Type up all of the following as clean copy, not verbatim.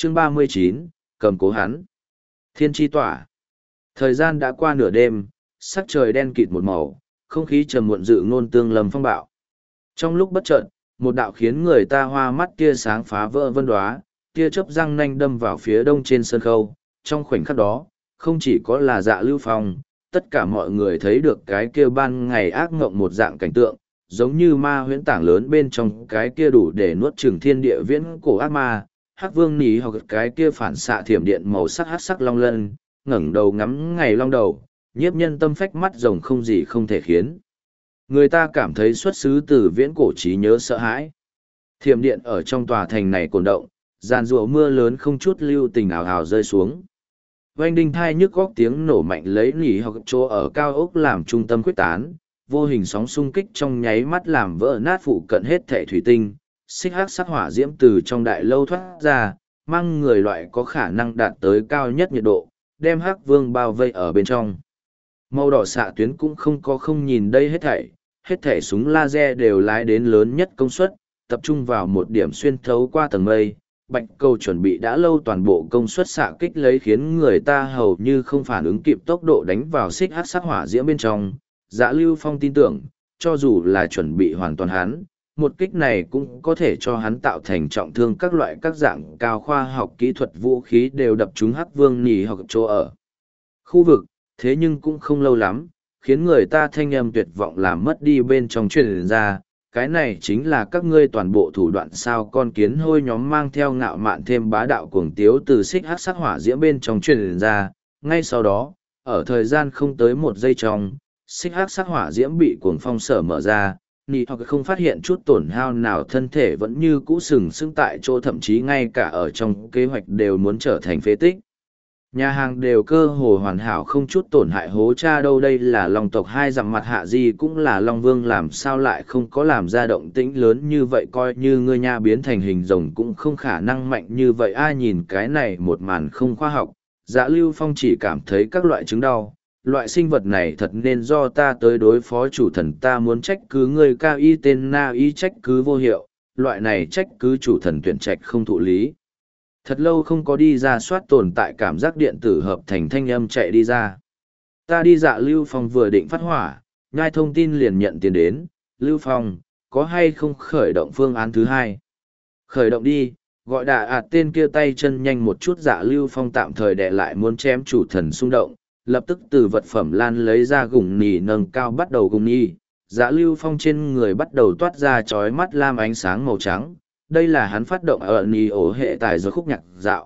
chương 39, cầm cố hắn. Thiên tri tỏa. Thời gian đã qua nửa đêm, sắc trời đen kịt một màu, không khí trầm muộn dự ngôn tương lâm phong bạo. Trong lúc bất chợt, một đạo khiến người ta hoa mắt tia sáng phá vỡ vân đoá, tia chớp răng nanh đâm vào phía đông trên sân khâu. Trong khoảnh khắc đó, không chỉ có là Dạ Lưu Phong, tất cả mọi người thấy được cái kia ban ngày ác ngộng một dạng cảnh tượng, giống như ma huyễn tảng lớn bên trong cái kia đủ để nuốt chửng thiên địa viễn cổ ác ma. Hắc Vương Nỉ hoặc cái kia phản xạ thiểm điện màu sắc hắc sắc long lân, ngẩng đầu ngắm ngày long đầu, nhiếp nhân tâm phách mắt rồng không gì không thể khiến người ta cảm thấy xuất xứ từ viễn cổ trí nhớ sợ hãi. Thiểm điện ở trong tòa thành này cồn động, giàn rủa mưa lớn không chút lưu tình ào ào rơi xuống. Oanh đinh thai nhức góc tiếng nổ mạnh lấy Nỉ hoặc chỗ ở cao ốc làm trung tâm quyết tán, vô hình sóng xung kích trong nháy mắt làm vỡ nát phụ cận hết thảy thủy tinh, xích hắc sắc hỏa diễm từ trong đại lâu thoát ra, mang người loại có khả năng đạt tới cao nhất nhiệt độ, đem Hắc Vương bao vây ở bên trong. Màu đỏ xạ tuyến cũng không nhìn đây hết thảy súng laser đều lái đến lớn nhất công suất, tập trung vào một điểm xuyên thấu qua tầng mây. Bạch Câu chuẩn bị đã lâu toàn bộ công suất xạ kích lấy khiến người ta hầu như không phản ứng kịp tốc độ đánh vào xích hắc sắc hỏa diễm bên trong. Dạ Lưu Phong tin tưởng, cho dù là chuẩn bị hoàn toàn hắn, một kích này cũng có thể cho hắn tạo thành trọng thương. Các loại các dạng cao khoa học kỹ thuật vũ khí đều đập trúng Hắc Vương Nỉ hoặc chỗ ở khu vực, thế nhưng cũng không lâu lắm, khiến người ta thanh âm tuyệt vọng làm mất đi bên trong truyền ra. Cái này chính là các ngươi toàn bộ thủ đoạn sao? Con kiến hôi nhóm mang theo ngạo mạn thêm bá đạo cuồng tiếu từ xích hắc sắc hỏa diễm bên trong truyền ra. Ngay sau đó, ở thời gian không tới một giây trong, xích hắc sắc hỏa diễm bị cuồng phong sở mở ra. Nỉ hoặc không phát hiện chút tổn hao nào, thân thể vẫn như cũ sừng sững tại chỗ, thậm chí ngay cả ở trong kế hoạch đều muốn trở thành phế tích. Nhà hàng đều cơ hồ hoàn hảo không chút tổn hại. Hố cha đâu, đây là Long tộc hai dặm mặt hạ gì cũng là Long Vương, làm sao lại không có làm ra động tĩnh lớn như vậy? Coi như ngươi nha biến thành hình rồng cũng không khả năng mạnh như vậy. Ai nhìn cái này một màn không khoa học, Dạ Lưu Phong chỉ cảm thấy các loại chứng đau. Loại sinh vật này thật nên do ta tới đối phó chủ thần, ta muốn trách cứ ngươi cao y tên na y trách cứ vô hiệu, loại này trách cứ chủ thần tuyển trạch không thụ lý. Thật lâu không có đi ra soát tồn tại cảm giác điện tử hợp thành thanh âm chạy đi ra. Ta đi. Dạ Lưu Phong vừa định phát hỏa, nhai thông tin liền nhận tiền đến. Lưu Phong, có hay không khởi động phương án thứ hai? Khởi động đi, gọi đà tên kia tay chân nhanh một chút. Dạ Lưu Phong tạm thời đè lại muốn chém chủ thần xung động, lập tức từ vật phẩm lan lấy ra gùng nỉ nâng cao bắt đầu gùng nỉ. Dạ Lưu Phong trên người bắt đầu toát ra chói mắt lam ánh sáng màu trắng. Đây là hắn phát động ở nỉ ổ hệ tài do khúc nhạc dạo.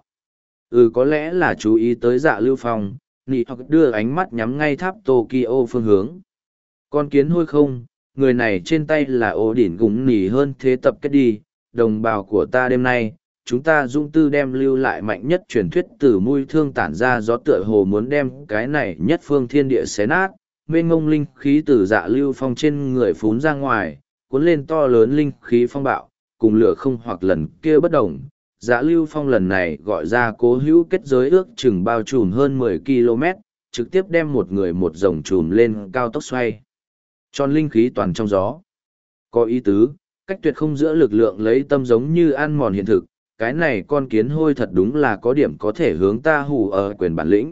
Có lẽ là chú ý tới Dạ Lưu Phong, nỉ hoặc đưa ánh mắt nhắm ngay tháp Tokyo phương hướng. Con kiến hôi không, người này trên tay là ổ đỉnh gùng nỉ hơn thế tập kết đi. Đồng bào của ta đêm nay, chúng ta dung tư đem lưu lại mạnh nhất truyền thuyết từ mùi thương tản ra gió, tựa hồ muốn đem cái này nhất phương thiên địa xé nát. Mênh ngông linh khí từ Dạ Lưu Phong trên người phún ra ngoài, cuốn lên to lớn linh khí phong bạo, cùng lửa không hoặc lần kia bất đồng. Dạ Lưu Phong lần này gọi ra cố hữu kết giới ước chừng bao trùm hơn 10 km, trực tiếp đem một người một rồng trùm lên cao tốc xoay tròn linh khí toàn trong gió. Có ý tứ, cách tuyệt không giữa lực lượng lấy tâm giống như ăn mòn hiện thực. Cái này con kiến hôi thật đúng là có điểm có thể hướng ta hù ở quyền bản lĩnh.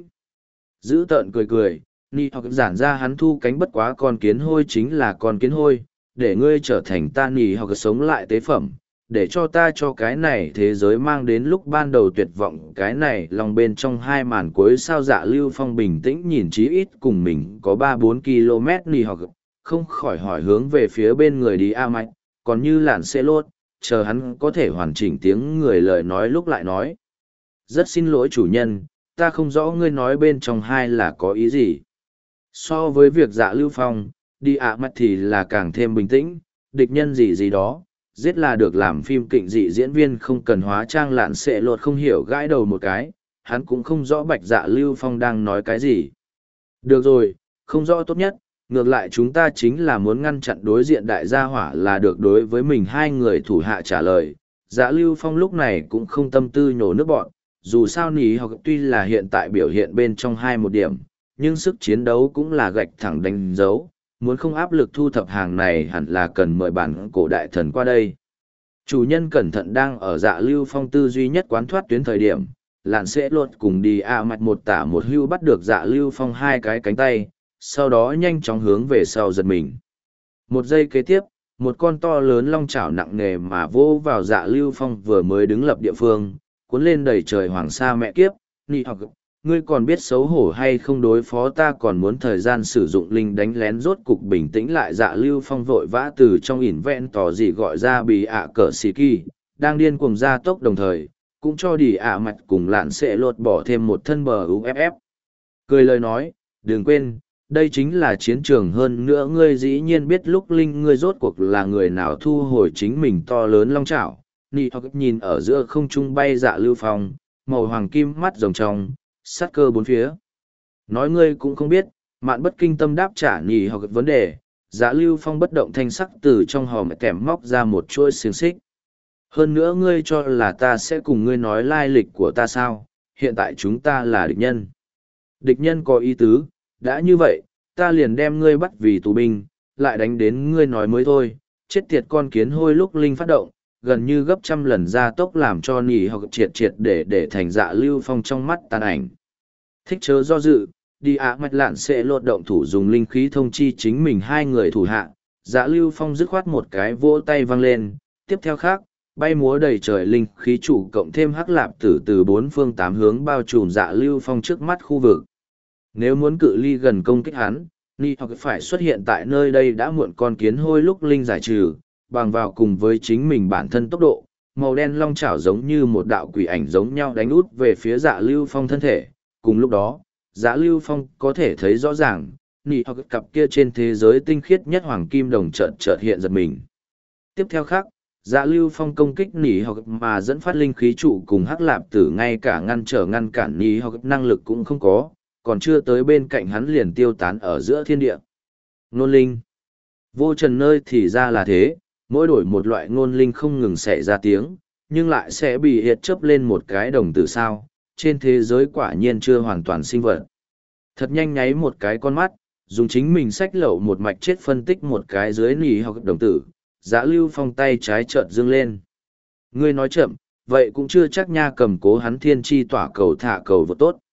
Giữ tợn cười, Nỉ hoặc giản ra hắn thu cánh, bất quá con kiến hôi chính là con kiến hôi, để ngươi trở thành ta Nỉ hoặc sống lại tế phẩm, để cho ta cho cái này thế giới mang đến lúc ban đầu tuyệt vọng. Cái này lòng bên trong hai màn cuối sao? Dạ Lưu Phong bình tĩnh nhìn, chí ít cùng mình có 3-4 km. Nỉ hoặc không khỏi hỏi hướng về phía bên người đi a mạch, còn như lạn xe lốt, chờ hắn có thể hoàn chỉnh tiếng người lời nói lúc lại nói. Rất xin lỗi chủ nhân, ta không rõ ngươi nói bên trong hai là có ý gì. So với việc Dạ Lưu Phong, đi ạ mặt thì là càng thêm bình tĩnh, địch nhân gì đó, giết là được. Làm phim kịch dị diễn viên không cần hóa trang. Lạn xệ lột không hiểu, gãi đầu một cái, hắn cũng không rõ bạch Dạ Lưu Phong đang nói cái gì. Được rồi, không rõ tốt nhất, ngược lại chúng ta chính là muốn ngăn chặn đối diện đại gia hỏa là được. Đối với mình hai người thủ hạ trả lời, Dạ Lưu Phong lúc này cũng không tâm tư nhổ nước bọn. Dù sao Nỉ hoặc tuy là hiện tại biểu hiện bên trong hai một điểm, nhưng sức chiến đấu cũng là gạch thẳng đánh dấu. Muốn không áp lực thu thập hàng này hẳn là cần mời bản cổ đại thần qua đây. Chủ nhân cẩn thận đang ở Dạ Lưu Phong tư duy nhất quán thoát tuyến thời điểm, lạn sẽ lột cùng đi mạch một tả một hưu bắt được Dạ Lưu Phong hai cái cánh tay, sau đó nhanh chóng hướng về sau giật mình. Một giây kế tiếp, một con to lớn long chảo nặng nề mà vô vào Dạ Lưu Phong vừa mới đứng lập địa phương, cuốn lên đầy trời hoàng sa mẹ kiếp, nị hoặc ngươi còn biết xấu hổ hay không, đối phó ta còn muốn thời gian sử dụng linh đánh lén. Rốt cục bình tĩnh lại, Dạ Lưu Phong vội vã từ trong ỉn vẹn tỏ gì gọi ra bị cỡ xì kỳ, đang điên cuồng gia tốc đồng thời, cũng cho đi mạch cùng lạn sẽ lột bỏ thêm một thân bờ UFF. Cười lời nói, đừng quên, đây chính là chiến trường, hơn nữa ngươi dĩ nhiên biết lúc linh ngươi rốt cuộc là người nào thu hồi chính mình to lớn long chảo. Nị hoặc nhìn ở giữa không trung bay Dạ Lưu Phong, màu hoàng kim mắt rồng trong, sát cơ bốn phía. Nói ngươi cũng không biết, Mạn Bất Kinh Tâm đáp trả Nị hoặc vấn đề. Dạ Lưu Phong bất động thanh sắc từ trong hòm kèm móc ra một chuỗi xiềng xích. Hơn nữa ngươi cho là ta sẽ cùng ngươi nói lai lịch của ta sao? Hiện tại chúng ta là địch nhân. Địch nhân có ý tứ, đã như vậy, ta liền đem ngươi bắt vì tù binh, lại đánh đến ngươi nói mới thôi. Chết tiệt con kiến hôi. Lúc linh phát động, gần như gấp trăm lần gia tốc làm cho Nị hoặc triệt triệt để thành Dạ Lưu Phong trong mắt tàn ảnh. Thích chớ do dự, đi mạch lạn sẽ lột động thủ dùng linh khí thông chi chính mình hai người thủ hạ. Dạ Lưu Phong dứt khoát một cái vỗ tay văng lên, tiếp theo khác, bay múa đầy trời linh khí trụ cộng thêm hắc lạp tử từ bốn phương tám hướng bao trùm Dạ Lưu Phong trước mắt khu vực. Nếu muốn cự ly gần công kích hắn, Nị hoặc phải xuất hiện tại nơi đây đã muộn. Con kiến hôi lúc linh giải trừ, bằng vào cùng với chính mình bản thân tốc độ, màu đen long chảo giống như một đạo quỷ ảnh giống nhau đánh út về phía Dạ Lưu Phong thân thể. Cùng lúc đó, Dạ Lưu Phong có thể thấy rõ ràng, Nị hoặc cặp kia trên thế giới tinh khiết nhất hoàng kim đồng chợt hiện giật mình. Tiếp theo khác, Dạ Lưu Phong công kích Nị hoặc mà dẫn phát linh khí trụ cùng hắc lạp tử, ngay cả ngăn cản Nị hoặc năng lực cũng không có, còn chưa tới bên cạnh hắn liền tiêu tán ở giữa thiên địa. Ngôn linh. Vô trần nơi thì ra là thế, mỗi đổi một loại ngôn linh không ngừng xảy ra tiếng, nhưng lại sẽ bị hiệt chớp lên một cái đồng tử sao. Trên thế giới quả nhiên chưa hoàn toàn sinh vật. Thật nhanh nháy một cái con mắt, dùng chính mình xách lậu một mạch chết phân tích một cái dưới Nị hoặc đồng tử. Dạ Lưu Phong tay trái chợt dương lên. Ngươi nói chậm, vậy cũng chưa chắc nha, cầm cố hắn thiên chi tỏa cầu thả cầu vô tốt.